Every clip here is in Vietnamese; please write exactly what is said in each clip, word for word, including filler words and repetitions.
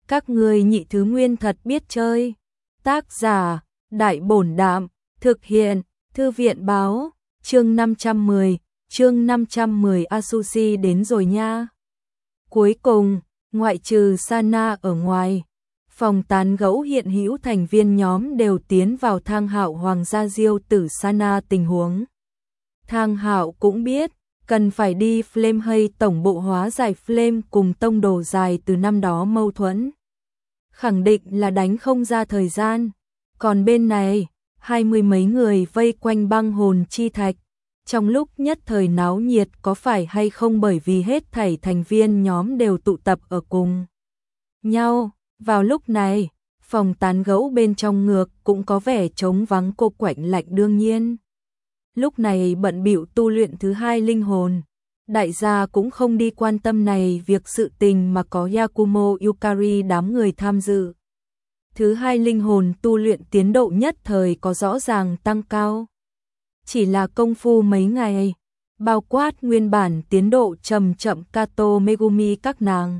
Các ngươi nhị thứ nguyên thật biết chơi. Tác giả, Đại Bổn Đạm, thực hiện, Thư viện Báo, chương năm trăm mười, chương năm trăm mười Asushi đến rồi nha. Cuối cùng, ngoại trừ Sana ở ngoài, phòng tán gẫu hiện hữu thành viên nhóm đều tiến vào Thang Hạo Hoàng gia diêu tử Sana tình huống. Thang Hạo cũng biết, cần phải đi Flame hay tổng bộ hóa giải Flame cùng tông đồ dài từ năm đó mâu thuẫn. Khẳng định là đánh không ra thời gian. Còn bên này, hai mươi mấy người vây quanh băng hồn chi thạch. Trong lúc nhất thời náo nhiệt có phải hay không bởi vì hết thảy thành viên nhóm đều tụ tập ở cùng nhau. Vào lúc này, phòng tán gẫu bên trong ngược cũng có vẻ trống vắng cô quạnh lạnh đương nhiên. Lúc này bận bịu tu luyện thứ hai linh hồn. Đại gia cũng không đi quan tâm này việc sự tình mà có Yakumo Yukari đám người tham dự. Thứ hai linh hồn tu luyện tiến độ nhất thời có rõ ràng tăng cao. Chỉ là công phu mấy ngày, bao quát nguyên bản tiến độ chậm chậm Kato Megumi các nàng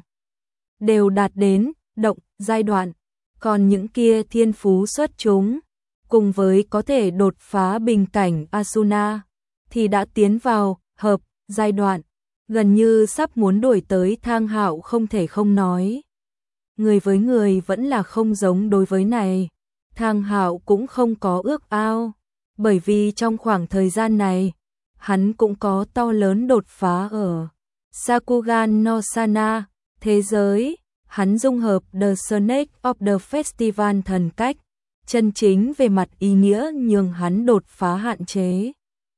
đều đạt đến động giai đoạn, còn những kia thiên phú xuất chúng, cùng với có thể đột phá bình cảnh Asuna, thì đã tiến vào hợp giai đoạn, gần như sắp muốn đổi tới Thang Hạo không thể không nói. Người với người vẫn là không giống đối với này, Thang Hạo cũng không có ước ao, bởi vì trong khoảng thời gian này, hắn cũng có to lớn đột phá ở Sakugan no Sana, thế giới. Hắn dung hợp The Snake of the Festival thần cách, chân chính về mặt ý nghĩa nhường hắn đột phá hạn chế.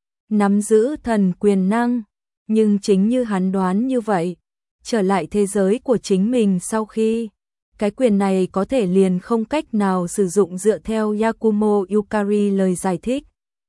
Nắm giữ thần quyền năng, nhưng chính như hắn đoán như vậy, trở lại thế giới của chính mình sau khi, cái quyền này có thể liền không cách nào sử dụng dựa theo Yakumo Yukari lời giải thích.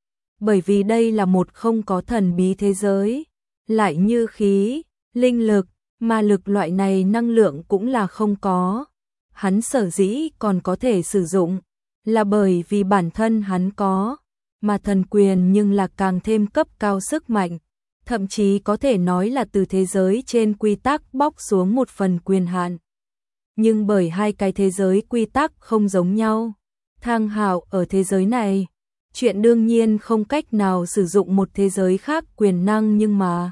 Bởi vì đây là một không có thần bí thế giới, lại như khí, linh lực, ma lực loại này năng lượng cũng là không có. Hắn sở dĩ còn có thể sử dụng, là bởi vì bản thân hắn có, mà thần quyền nhưng là càng thêm cấp cao sức mạnh, thậm chí có thể nói là từ thế giới trên quy tắc bóc xuống một phần quyền hạn. Nhưng bởi hai cái thế giới quy tắc không giống nhau, Thang Hạo ở thế giới này, chuyện đương nhiên không cách nào sử dụng một thế giới khác quyền năng nhưng mà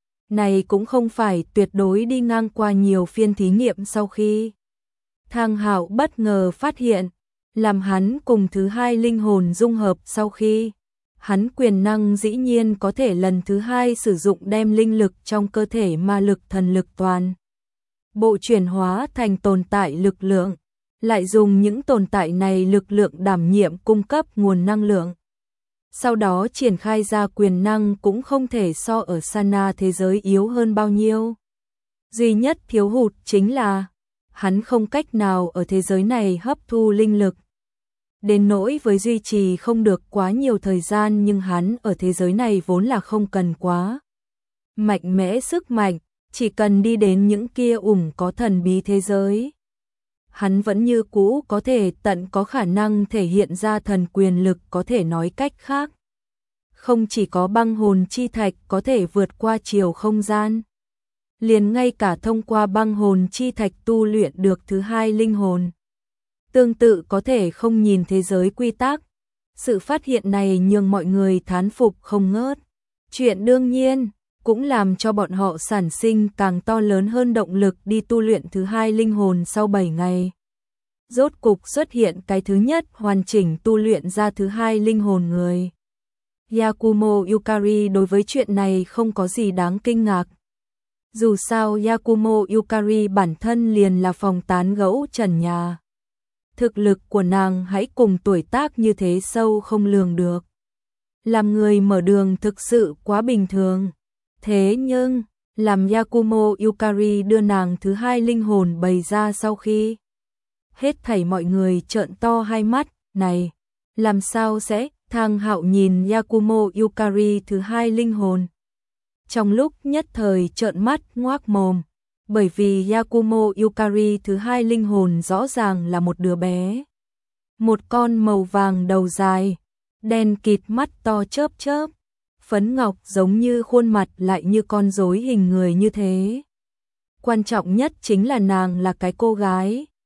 này cũng không phải tuyệt đối đi ngang qua nhiều phiên thí nghiệm sau khi. Thang Hạo bất ngờ phát hiện, làm hắn cùng thứ hai linh hồn dung hợp sau khi, hắn quyền năng dĩ nhiên có thể lần thứ hai sử dụng đem linh lực trong cơ thể ma lực thần lực toàn. Bộ chuyển hóa thành tồn tại lực lượng, lại dùng những tồn tại này lực lượng đảm nhiệm cung cấp nguồn năng lượng. Sau đó triển khai ra quyền năng cũng không thể so ở Sana thế giới yếu hơn bao nhiêu. Duy nhất thiếu hụt chính là, hắn không cách nào ở thế giới này hấp thu linh lực. Đến nỗi với duy trì không được quá nhiều thời gian nhưng hắn ở thế giới này vốn là không cần quá mạnh mẽ sức mạnh, chỉ cần đi đến những kia ủng có thần bí thế giới. Hắn vẫn như cũ có thể tận có khả năng thể hiện ra thần quyền lực, có thể nói cách khác. Không chỉ có băng hồn chi thạch có thể vượt qua chiều không gian, liền ngay cả thông qua băng hồn chi thạch tu luyện được thứ hai linh hồn. Tương tự có thể không nhìn thế giới quy tắc. Sự phát hiện này nhường mọi người thán phục không ngớt. Chuyện đương nhiên, cũng làm cho bọn họ sản sinh càng to lớn hơn động lực đi tu luyện thứ hai linh hồn sau bảy ngày. Rốt cục xuất hiện cái thứ nhất hoàn chỉnh tu luyện ra thứ hai linh hồn người. Yakumo Yukari đối với chuyện này không có gì đáng kinh ngạc. Dù sao Yakumo Yukari bản thân liền là phòng tán gẫu trần nhà. Thực lực của nàng hãy cùng tuổi tác như thế sâu không lường được. Làm người mở đường thực sự quá bình thường. Thế nhưng, làm Yakumo Yukari đưa nàng thứ hai linh hồn bày ra sau khi, hết thảy mọi người trợn to hai mắt, này, làm sao sẽ? Thang Hạo nhìn Yakumo Yukari thứ hai linh hồn. Trong lúc nhất thời trợn mắt ngoác mồm, bởi vì Yakumo Yukari thứ hai linh hồn rõ ràng là một đứa bé. Một con màu vàng đầu dài, đen kịt mắt to chớp chớp, phấn ngọc giống như khuôn mặt lại như con rối hình người như thế. Quan trọng nhất chính là nàng là cái cô gái,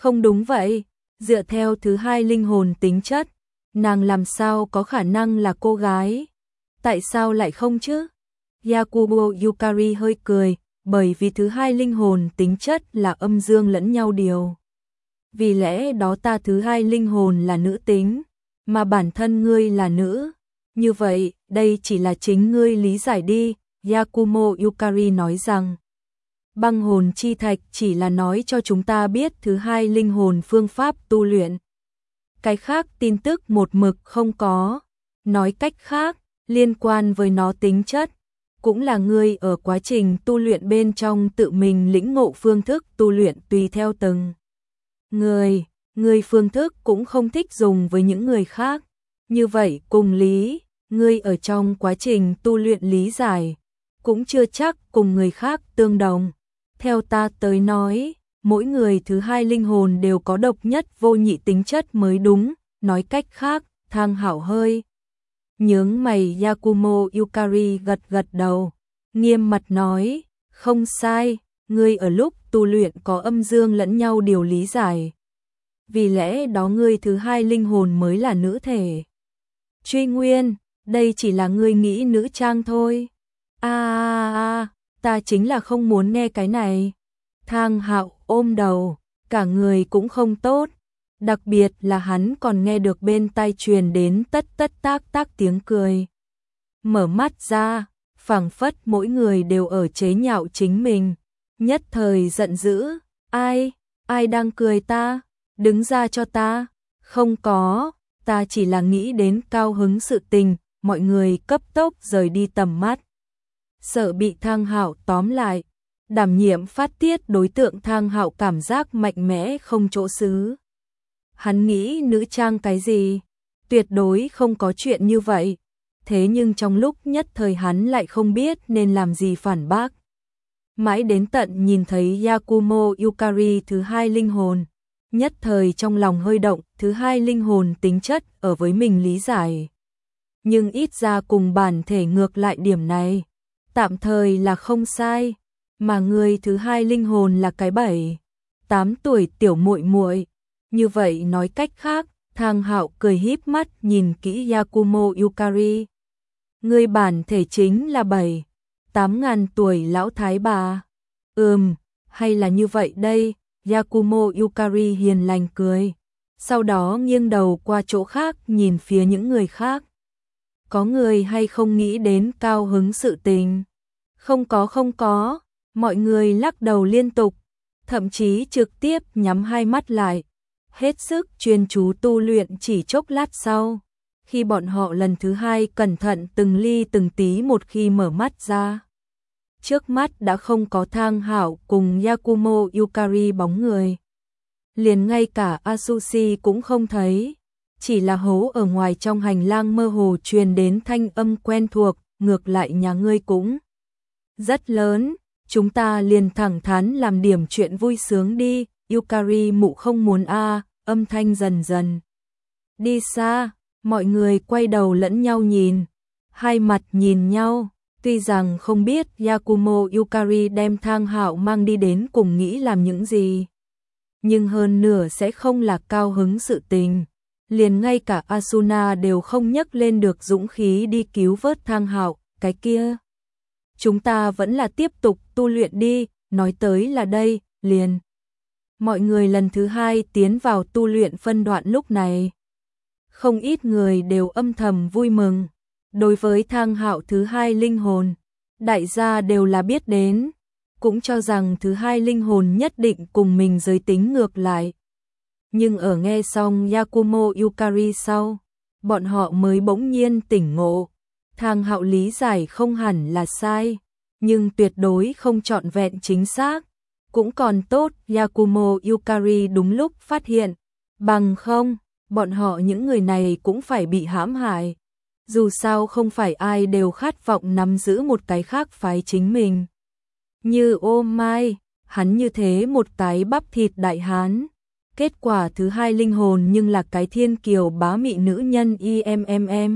Không đúng vậy, dựa theo thứ hai linh hồn tính chất, nàng làm sao có khả năng là cô gái? Tại sao lại không chứ? Yakumo Yukari hơi cười, bởi vì thứ hai linh hồn tính chất là âm dương lẫn nhau điều. Vì lẽ đó ta thứ hai linh hồn là nữ tính, mà bản thân ngươi là nữ. Như vậy, đây chỉ là chính ngươi lý giải đi, Yakumo Yukari nói rằng. Băng hồn chi thạch chỉ là nói cho chúng ta biết thứ hai linh hồn phương pháp tu luyện. Cái khác tin tức một mực không có. Nói cách khác, liên quan với nó tính chất, cũng là ngươi ở quá trình tu luyện bên trong tự mình lĩnh ngộ phương thức tu luyện tùy theo từng người, ngươi phương thức cũng không thích dùng với những người khác. Như vậy cùng lý, ngươi ở trong quá trình tu luyện lý giải, cũng chưa chắc cùng người khác tương đồng. Theo ta tới nói, mỗi người thứ hai linh hồn đều có độc nhất vô nhị tính chất mới đúng, nói cách khác, Thang Hạo hơi nhướng mày. Yakumo Yukari gật gật đầu, nghiêm mặt nói, không sai, ngươi ở lúc tu luyện có âm dương lẫn nhau điều lý giải. Vì lẽ đó ngươi thứ hai linh hồn mới là nữ thể. Truy Nguyên, đây chỉ là ngươi nghĩ nữ trang thôi. A a a, ta chính là không muốn nghe cái này. Thang Hạo ôm đầu, cả người cũng không tốt. Đặc biệt là hắn còn nghe được bên tai truyền đến tất tất tác tác tiếng cười. Mở mắt ra, phảng phất mỗi người đều ở chế nhạo chính mình. Nhất thời giận dữ, ai, ai đang cười ta, đứng ra cho ta. Không có, ta chỉ là nghĩ đến cao hứng sự tình, mọi người cấp tốc rời đi tầm mắt. Sợ bị Thang Hạo tóm lại, đảm nhiệm phát tiết đối tượng Thang Hạo cảm giác mạnh mẽ không chỗ xứ. Hắn nghĩ nữ trang cái gì? Tuyệt đối không có chuyện như vậy. Thế nhưng trong lúc nhất thời hắn lại không biết nên làm gì phản bác. Mãi đến tận nhìn thấy Yakumo Yukari thứ hai linh hồn, nhất thời trong lòng hơi động, thứ hai linh hồn tính chất ở với mình lý giải. Nhưng ít ra cùng bản thể ngược lại điểm này, tạm thời là không sai, mà người thứ hai linh hồn là cái bảy, tám tuổi tiểu muội muội. Như vậy nói cách khác, Thang Hạo cười híp mắt nhìn kỹ Yakumo Yukari. Người bản thể chính là bảy, tám ngàn tuổi lão thái bà. Ừm, hay là như vậy đây, Yakumo Yukari hiền lành cười. Sau đó nghiêng đầu qua chỗ khác nhìn phía những người khác. Có người hay không nghĩ đến cao hứng sự tình? Không có không có, mọi người lắc đầu liên tục, thậm chí trực tiếp nhắm hai mắt lại. Hết sức chuyên chú tu luyện. Chỉ chốc lát sau, khi bọn họ lần thứ hai cẩn thận từng ly từng tí một khi mở mắt ra, trước mắt đã không có Thang Hạo cùng Yakumo Yukari bóng người. Liền ngay cả Asushi cũng không thấy, chỉ là hố ở ngoài trong hành lang mơ hồ truyền đến thanh âm quen thuộc, ngược lại nhà ngươi cũng rất lớn, chúng ta liền thẳng thắn làm điểm chuyện vui sướng đi. Yukari mụ không muốn a, à, âm thanh dần dần đi xa, mọi người quay đầu lẫn nhau nhìn, hai mặt nhìn nhau, tuy rằng không biết Yakumo Yukari đem Thang Hạo mang đi đến cùng nghĩ làm những gì, nhưng hơn nửa sẽ không là cao hứng sự tình, liền ngay cả Asuna đều không nhấc lên được dũng khí đi cứu vớt Thang Hạo, cái kia. Chúng ta vẫn là tiếp tục tu luyện đi, nói tới là đây, liền. Mọi người lần thứ hai tiến vào tu luyện phân đoạn lúc này. Không ít người đều âm thầm vui mừng. Đối với Thang Hạo thứ hai linh hồn, đại gia đều là biết đến, cũng cho rằng thứ hai linh hồn nhất định cùng mình giới tính ngược lại. Nhưng ở nghe xong Yakumo Yukari sau, bọn họ mới bỗng nhiên tỉnh ngộ. Thang Hạo lý giải không hẳn là sai, nhưng tuyệt đối không trọn vẹn chính xác. Cũng còn tốt Yakumo Yukari đúng lúc phát hiện, bằng không, bọn họ những người này cũng phải bị hãm hại. Dù sao không phải ai đều khát vọng nắm giữ một cái khác phái chính mình. Như ô mai, hắn như thế một cái bắp thịt đại hán. Kết quả thứ hai linh hồn nhưng là cái thiên kiều bá mị nữ nhân imm.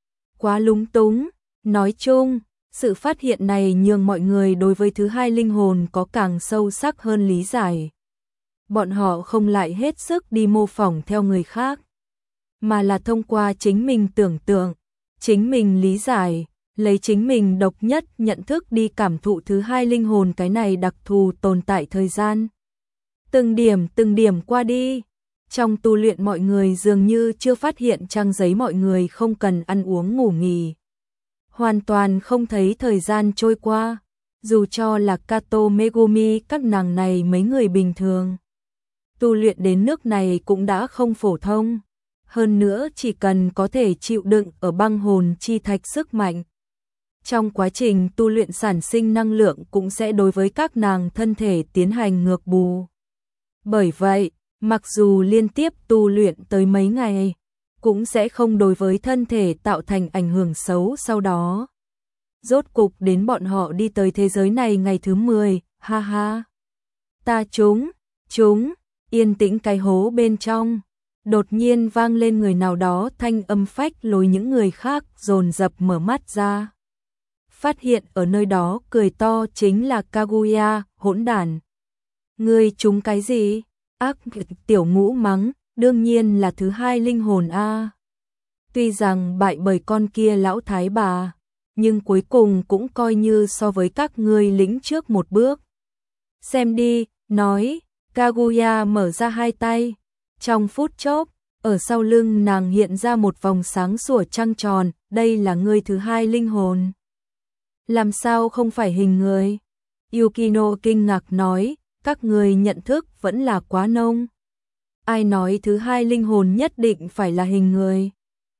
Quá lúng túng, nói chung. Sự phát hiện này nhường mọi người đối với thứ hai linh hồn có càng sâu sắc hơn lý giải. bọn họ không lại hết sức đi mô phỏng theo người khác, mà là thông qua chính mình tưởng tượng, chính mình lý giải, lấy chính mình độc nhất nhận thức đi cảm thụ thứ hai linh hồn cái này đặc thù tồn tại thời gian. Từng điểm từng điểm qua đi, trong tu luyện mọi người dường như chưa phát hiện trang giấy mọi người không cần ăn uống ngủ nghỉ. Hoàn toàn không thấy thời gian trôi qua, dù cho là Kato Megumi các nàng này mấy người bình thường. Tu luyện đến nước này cũng đã không phổ thông. Hơn nữa chỉ cần có thể chịu đựng ở băng hồn chi thạch sức mạnh. Trong quá trình tu luyện sản sinh năng lượng cũng sẽ đối với các nàng thân thể tiến hành ngược bù. Bởi vậy, mặc dù liên tiếp tu luyện tới mấy ngày, cũng sẽ không đối với thân thể tạo thành ảnh hưởng xấu sau đó. Rốt cục đến bọn họ đi tới thế giới này ngày thứ mười, ha ha. Ta chúng, chúng, yên tĩnh cái hố bên trong. Đột nhiên vang lên người nào đó thanh âm phách lối những người khác dồn dập mở mắt ra. Phát hiện ở nơi đó cười to chính là Kaguya, hỗn đản. Ngươi trúng cái gì? Ác tiểu ngũ mắng, đương nhiên là thứ hai linh hồn a. Tuy rằng bại bởi con kia lão thái bà, nhưng cuối cùng cũng coi như so với các ngươi lĩnh trước một bước. Xem đi, nói, Kaguya mở ra hai tay. Trong phút chốc, ở sau lưng nàng hiện ra một vòng sáng sủa trăng tròn, đây là ngươi thứ hai linh hồn. Làm sao không phải hình người? Yukino kinh ngạc nói, các người nhận thức vẫn là quá nông. Ai nói thứ hai linh hồn nhất định phải là hình người?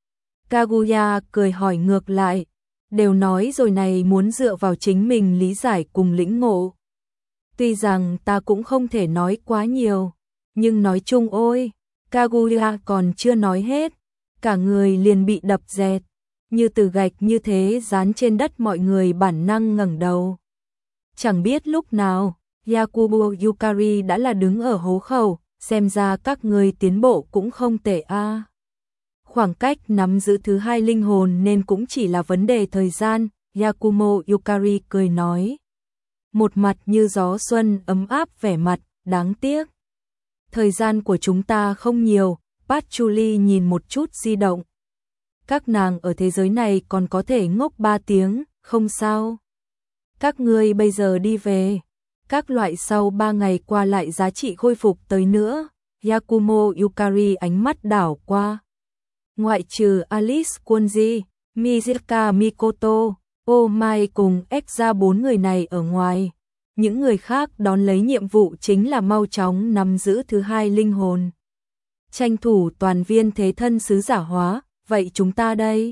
Kaguya cười hỏi ngược lại, đều nói rồi này muốn dựa vào chính mình lý giải cùng lĩnh ngộ. Tuy rằng ta cũng không thể nói quá nhiều, nhưng nói chung ôi, Kaguya còn chưa nói hết, cả người liền bị đập dẹt, như từ gạch như thế dán trên đất mọi người bản năng ngẩng đầu. Chẳng biết lúc nào, Yakubo Yukari đã là đứng ở hố khẩu, xem ra các người tiến bộ cũng không tệ a. À. Khoảng cách nắm giữ thứ hai linh hồn nên cũng chỉ là vấn đề thời gian, Yakumo Yukari cười nói. Một mặt như gió xuân ấm áp vẻ mặt, đáng tiếc. Thời gian của chúng ta không nhiều, Patchouli nhìn một chút di động. Các nàng ở thế giới này còn có thể ngốc ba tiếng, không sao. Các ngươi bây giờ đi về. Các loại sau ba ngày qua lại giá trị khôi phục tới nữa. Yakumo Yukari ánh mắt đảo qua. Ngoại trừ Alice Kunji, Mizuka Mikoto, Oh My cùng X ra bốn người này ở ngoài. Những người khác đón lấy nhiệm vụ chính là mau chóng nắm giữ thứ hai linh hồn. Tranh thủ toàn viên thế thân sứ giả hóa, vậy chúng ta đây?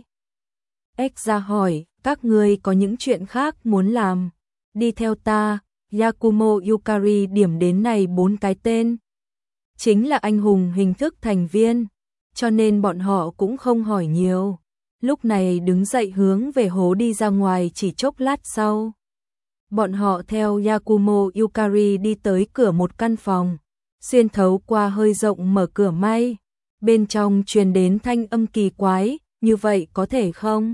X ra hỏi, các ngươi có những chuyện khác muốn làm? Đi theo ta, Yakumo Yukari điểm đến này bốn cái tên. Chính là anh hùng hình thức thành viên, cho nên bọn họ cũng không hỏi nhiều. Lúc này đứng dậy hướng về hố đi ra ngoài chỉ chốc lát sau. Bọn họ theo Yakumo Yukari đi tới cửa một căn phòng, xuyên thấu qua hơi rộng mở cửa may. Bên trong truyền đến thanh âm kỳ quái, như vậy có thể không?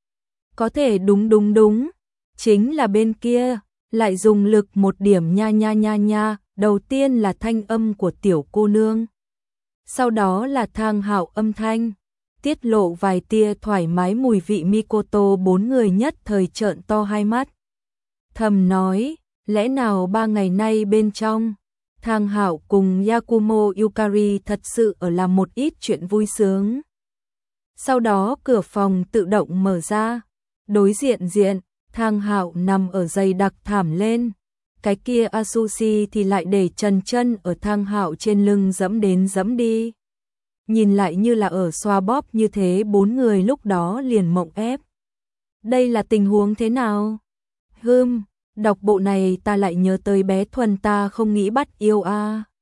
Có thể đúng đúng đúng, chính là bên kia, lại dùng lực một điểm nha nha nha nha, đầu tiên là thanh âm của tiểu cô nương. Sau đó là Thang Hạo âm thanh, tiết lộ vài tia thoải mái mùi vị Mikoto bốn người nhất thời trợn to hai mắt. Thầm nói, lẽ nào ba ngày nay bên trong, Thang Hạo cùng Yakumo Yukari thật sự ở làm một ít chuyện vui sướng. Sau đó cửa phòng tự động mở ra, đối diện diện, Thang Hạo nằm ở dày đặc thảm lên. Cái kia Asushi thì lại để trần chân ở Thang Hạo trên lưng dẫm đến dẫm đi. Nhìn lại như là ở xoa bóp như thế bốn người lúc đó liền mộng ép. Đây là tình huống thế nào? Hừm, đọc bộ này ta lại nhớ tới bé Thuần ta không nghĩ bắt yêu a. À.